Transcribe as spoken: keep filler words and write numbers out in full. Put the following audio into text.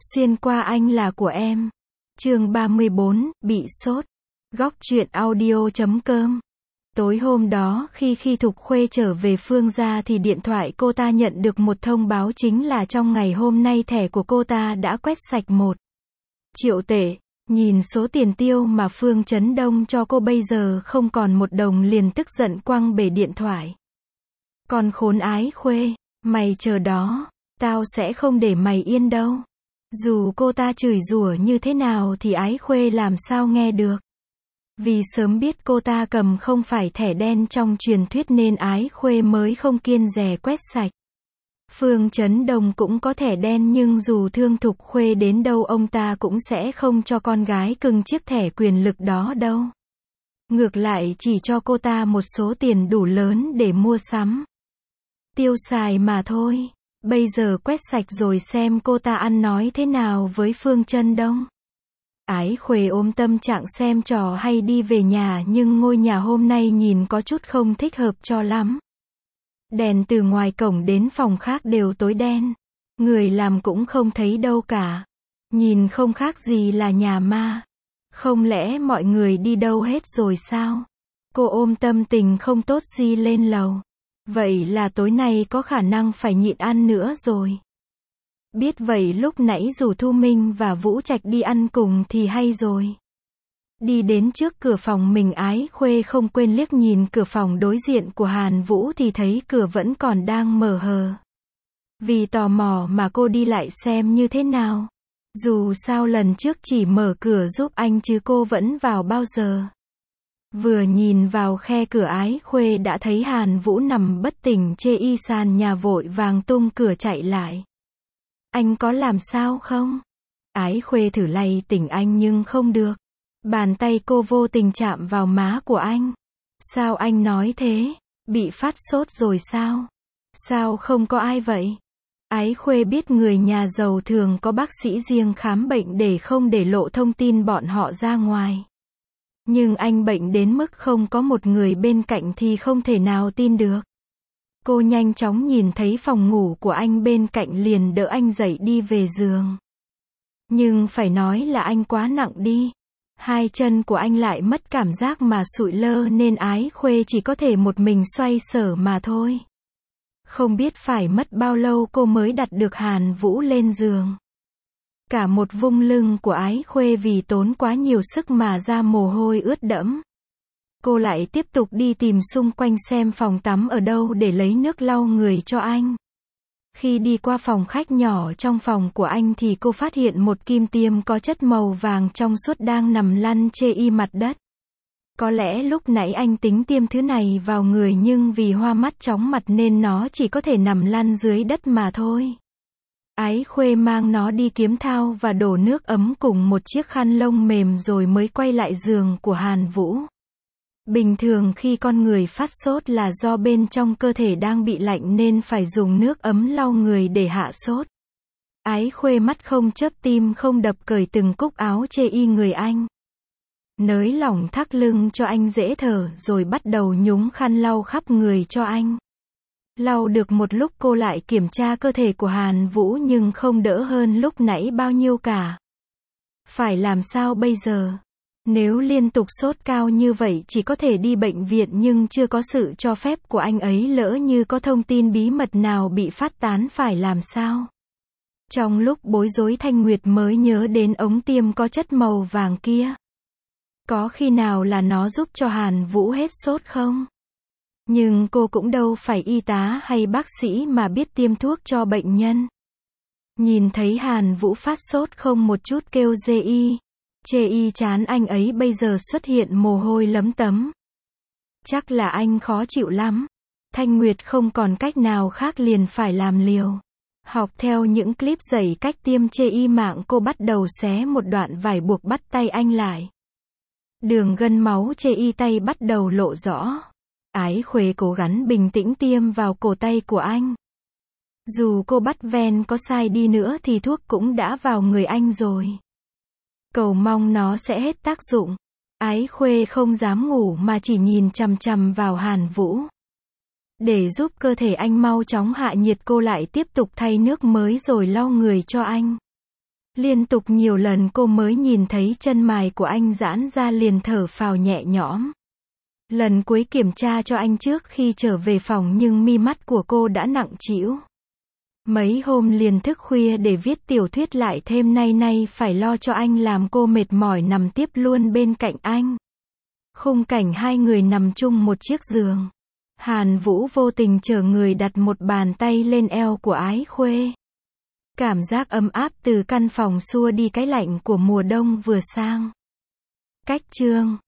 Xuyên qua anh là của em. Chương ba mươi bốn, bị sốt. Góc truyện audio chấm com. Tối hôm đó khi khi Thục Khuê trở về Phương gia thì điện thoại cô ta nhận được một thông báo, chính là trong ngày hôm nay thẻ của cô ta đã quét sạch một triệu tệ. Nhìn số tiền tiêu mà Phương Chấn Đông cho cô bây giờ không còn một đồng, liền tức giận quăng bể điện thoại. Con khốn Ái Khuê, mày chờ đó, tao sẽ không để mày yên đâu. Dù cô ta chửi rủa như thế nào thì Ái Khuê làm sao nghe được. Vì sớm biết cô ta cầm không phải thẻ đen trong truyền thuyết nên Ái Khuê mới không kiêng dè quét sạch. Phương Chấn Đông cũng có thẻ đen, nhưng dù thương Thục Khuê đến đâu ông ta cũng sẽ không cho con gái cưng chiếc thẻ quyền lực đó đâu. Ngược lại chỉ cho cô ta một số tiền đủ lớn để mua sắm, tiêu xài mà thôi. Bây giờ quét sạch rồi xem cô ta ăn nói thế nào với Phương Chấn Đông. Ái Khuê ôm tâm trạng xem trò hay đi về nhà, nhưng ngôi nhà hôm nay nhìn có chút không thích hợp cho lắm. Đèn từ ngoài cổng đến phòng khác đều tối đen. Người làm cũng không thấy đâu cả. Nhìn không khác gì là nhà ma. Không lẽ mọi người đi đâu hết rồi sao? Cô ôm tâm tình không tốt gì lên lầu. Vậy là tối nay có khả năng phải nhịn ăn nữa rồi. Biết vậy lúc nãy rủ Thu Minh và Vũ Trạch đi ăn cùng thì hay rồi. Đi đến trước cửa phòng mình, Ái Khuê không quên liếc nhìn cửa phòng đối diện của Hàn Vũ thì thấy cửa vẫn còn đang mở hờ. Vì tò mò mà cô đi lại xem như thế nào. Dù sao lần trước chỉ mở cửa giúp anh chứ cô vẫn vào bao giờ. Vừa nhìn vào khe cửa, Ái Khuê đã thấy Hàn Vũ nằm bất tỉnh trên y sàn nhà, vội vàng tung cửa chạy lại. Anh có làm sao không? Ái Khuê thử lay tỉnh anh nhưng không được. Bàn tay cô vô tình chạm vào má của anh. Sao anh nói thế? Bị phát sốt rồi sao? Sao không có ai vậy? Ái Khuê biết người nhà giàu thường có bác sĩ riêng khám bệnh để không để lộ thông tin bọn họ ra ngoài. Nhưng anh bệnh đến mức không có một người bên cạnh thì không thể nào tin được. Cô nhanh chóng nhìn thấy phòng ngủ của anh bên cạnh liền đỡ anh dậy đi về giường. Nhưng phải nói là anh quá nặng đi. Hai chân của anh lại mất cảm giác mà sụi lơ nên Ái Khuê chỉ có thể một mình xoay sở mà thôi. Không biết phải mất bao lâu cô mới đặt được Hàn Vũ lên giường. Cả một vung lưng của Ái Khuê vì tốn quá nhiều sức mà ra mồ hôi ướt đẫm. Cô lại tiếp tục đi tìm xung quanh xem phòng tắm ở đâu để lấy nước lau người cho anh. Khi đi qua phòng khách nhỏ trong phòng của anh thì cô phát hiện một kim tiêm có chất màu vàng trong suốt đang nằm lăn trên y mặt đất. Có lẽ lúc nãy anh tính tiêm thứ này vào người, nhưng vì hoa mắt chóng mặt nên nó chỉ có thể nằm lăn dưới đất mà thôi. Ái Khuê mang nó đi kiếm thau và đổ nước ấm cùng một chiếc khăn lông mềm rồi mới quay lại giường của Hàn Vũ. Bình thường khi con người phát sốt là do bên trong cơ thể đang bị lạnh nên phải dùng nước ấm lau người để hạ sốt. Ái Khuê mắt không chớp, tim không đập, cởi từng cúc áo chê y người anh. Nới lỏng thắt lưng cho anh dễ thở rồi bắt đầu nhúng khăn lau khắp người cho anh. Lau được một lúc cô lại kiểm tra cơ thể của Hàn Vũ nhưng không đỡ hơn lúc nãy bao nhiêu cả. Phải làm sao bây giờ? Nếu liên tục sốt cao như vậy chỉ có thể đi bệnh viện, nhưng chưa có sự cho phép của anh ấy, lỡ như có thông tin bí mật nào bị phát tán phải làm sao? Trong lúc bối rối, Thanh Nguyệt mới nhớ đến ống tiêm có chất màu vàng kia. Có khi nào là nó giúp cho Hàn Vũ hết sốt không? Nhưng cô cũng đâu phải y tá hay bác sĩ mà biết tiêm thuốc cho bệnh nhân. Nhìn thấy Hàn Vũ phát sốt không một chút kêu dê y. Chê y chán anh ấy bây giờ xuất hiện mồ hôi lấm tấm. Chắc là anh khó chịu lắm. Thanh Nguyệt không còn cách nào khác liền phải làm liều. Học theo những clip dạy cách tiêm chê y mạng, cô bắt đầu xé một đoạn vải buộc bắt tay anh lại. Đường gân máu chê y tay bắt đầu lộ rõ. Ái Khuê cố gắng bình tĩnh tiêm vào cổ tay của anh. Dù cô bắt ven có sai đi nữa thì thuốc cũng đã vào người anh rồi. Cầu mong nó sẽ hết tác dụng. Ái Khuê không dám ngủ mà chỉ nhìn chằm chằm vào Hàn Vũ. Để giúp cơ thể anh mau chóng hạ nhiệt, cô lại tiếp tục thay nước mới rồi lau người cho anh. Liên tục nhiều lần cô mới nhìn thấy chân mày của anh giãn ra liền thở phào nhẹ nhõm. Lần cuối kiểm tra cho anh trước khi trở về phòng nhưng mi mắt của cô đã nặng trĩu. Mấy hôm liền thức khuya để viết tiểu thuyết lại thêm nay nay phải lo cho anh làm cô mệt mỏi nằm tiếp luôn bên cạnh anh. Khung cảnh hai người nằm chung một chiếc giường. Hàn Vũ vô tình chở người đặt một bàn tay lên eo của Ái Khuê. Cảm giác ấm áp từ căn phòng xua đi cái lạnh của mùa đông vừa sang. Cách chương